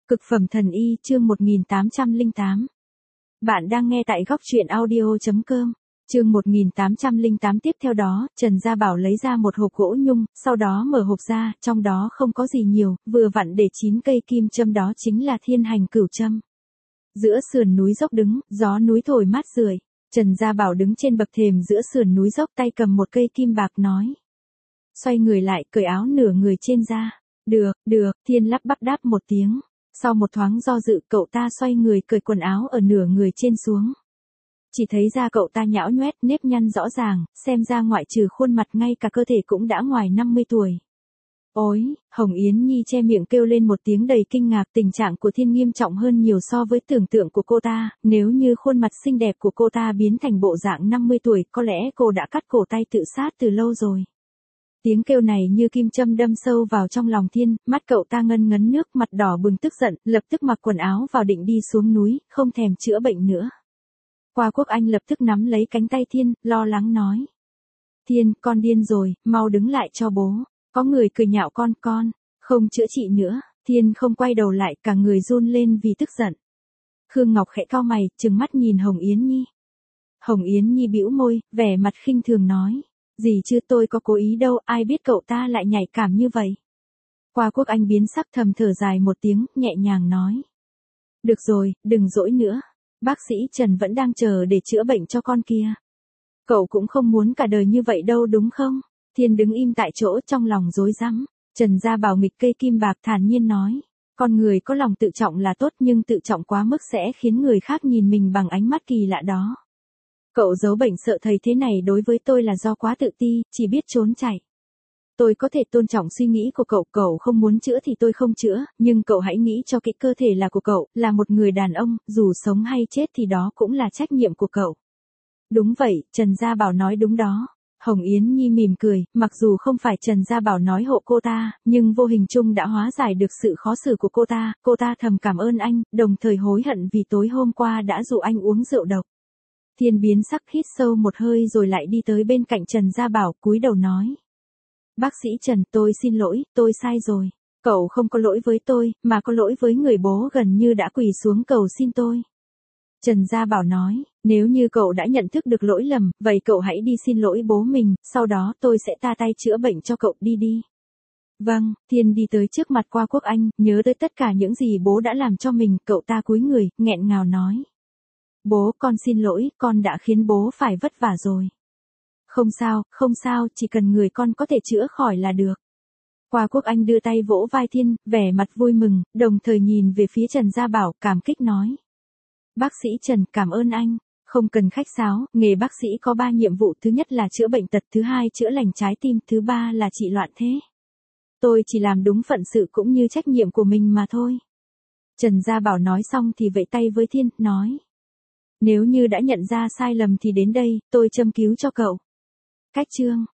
Cực phẩm thần y chương 1808. Bạn đang nghe tại góc truyện audio.com. Chương 1808 tiếp theo đó, Trần Gia Bảo lấy ra một hộp gỗ nhung, sau đó mở hộp ra, trong đó không có gì nhiều, vừa vặn để 9 cây kim châm, đó chính là thiên hành cửu châm. Giữa sườn núi dốc đứng, gió núi thổi mát rượi. Trần Gia Bảo đứng trên bậc thềm giữa sườn núi dốc, tay cầm một cây kim bạc nói. Xoay người lại, cởi áo nửa người trên ra. Được, Thiên lắp bắp đáp một tiếng. Sau một thoáng do dự, cậu ta xoay người cởi quần áo ở nửa người trên xuống. Chỉ thấy da cậu ta nhão nhoét, nếp nhăn rõ ràng, xem ra ngoại trừ khuôn mặt ngay cả cơ thể cũng đã ngoài 50 tuổi. Ôi, Hồng Yến Nhi che miệng kêu lên một tiếng đầy kinh ngạc, tình trạng của Thiên nghiêm trọng hơn nhiều so với tưởng tượng của cô ta, nếu như khuôn mặt xinh đẹp của cô ta biến thành bộ dạng 50 tuổi, có lẽ cô đã cắt cổ tay tự sát từ lâu rồi. Tiếng kêu này như kim châm đâm sâu vào trong lòng Thiên, mắt cậu ta ngân ngấn nước, mặt đỏ bừng tức giận, lập tức mặc quần áo vào định đi xuống núi, không thèm chữa bệnh nữa. Qua Quốc Anh lập tức nắm lấy cánh tay Thiên, lo lắng nói. Thiên, con điên rồi, mau đứng lại cho bố. Có người cười nhạo con, không chữa trị nữa. Thiên không quay đầu lại, cả người run lên vì tức giận. Khương Ngọc khẽ cau mày, trừng mắt nhìn Hồng Yến Nhi. Hồng Yến Nhi bĩu môi, vẻ mặt khinh thường nói. Gì chứ, tôi có cố ý đâu, ai biết cậu ta lại nhạy cảm như vậy. Qua Quốc Anh biến sắc, thầm thở dài một tiếng, nhẹ nhàng nói. Được rồi, đừng dỗi nữa. Bác sĩ Trần vẫn đang chờ để chữa bệnh cho con kia. Cậu cũng không muốn cả đời như vậy đâu đúng không? Thiên đứng im tại chỗ, trong lòng rối rắm. Trần Gia Bảo nghịch cây kim bạc, thản nhiên nói. Con người có lòng tự trọng là tốt, nhưng tự trọng quá mức sẽ khiến người khác nhìn mình bằng ánh mắt kỳ lạ đó. Cậu giấu bệnh sợ thầy thế này đối với tôi là do quá tự ti, chỉ biết trốn chạy. Tôi có thể tôn trọng suy nghĩ của cậu không muốn chữa thì tôi không chữa, nhưng cậu hãy nghĩ cho cái cơ thể là của cậu, là một người đàn ông, dù sống hay chết thì đó cũng là trách nhiệm của cậu. Đúng vậy, Trần Gia Bảo nói đúng đó. Hồng Yến Nhi mỉm cười, mặc dù không phải Trần Gia Bảo nói hộ cô ta, nhưng vô hình chung đã hóa giải được sự khó xử của cô ta thầm cảm ơn anh, đồng thời hối hận vì tối hôm qua đã dụ anh uống rượu độc. Thiên biến sắc, hít sâu một hơi rồi lại đi tới bên cạnh Trần Gia Bảo, cúi đầu nói. Bác sĩ Trần, tôi xin lỗi, tôi sai rồi. Cậu không có lỗi với tôi, mà có lỗi với người bố gần như đã quỳ xuống cầu xin tôi. Trần Gia Bảo nói, nếu như cậu đã nhận thức được lỗi lầm, vậy cậu hãy đi xin lỗi bố mình, sau đó tôi sẽ ta tay chữa bệnh cho cậu, đi. Vâng, Thiên đi tới trước mặt Qua Quốc Anh, nhớ tới tất cả những gì bố đã làm cho mình, cậu ta cúi người, nghẹn ngào nói. Bố, con xin lỗi, con đã khiến bố phải vất vả rồi. Không sao, chỉ cần người con có thể chữa khỏi là được. Qua Quốc Anh đưa tay vỗ vai Thiên, vẻ mặt vui mừng, đồng thời nhìn về phía Trần Gia Bảo, cảm kích nói. Bác sĩ Trần, cảm ơn anh. Không cần khách sáo, nghề bác sĩ có 3 nhiệm vụ, thứ nhất là chữa bệnh tật, thứ hai chữa lành trái tim, thứ ba là trị loạn thế. Tôi chỉ làm đúng phận sự cũng như trách nhiệm của mình mà thôi. Trần Gia Bảo nói xong thì vẫy tay với Thiên, nói. Nếu như đã nhận ra sai lầm thì đến đây, tôi châm cứu cho cậu. Cách chương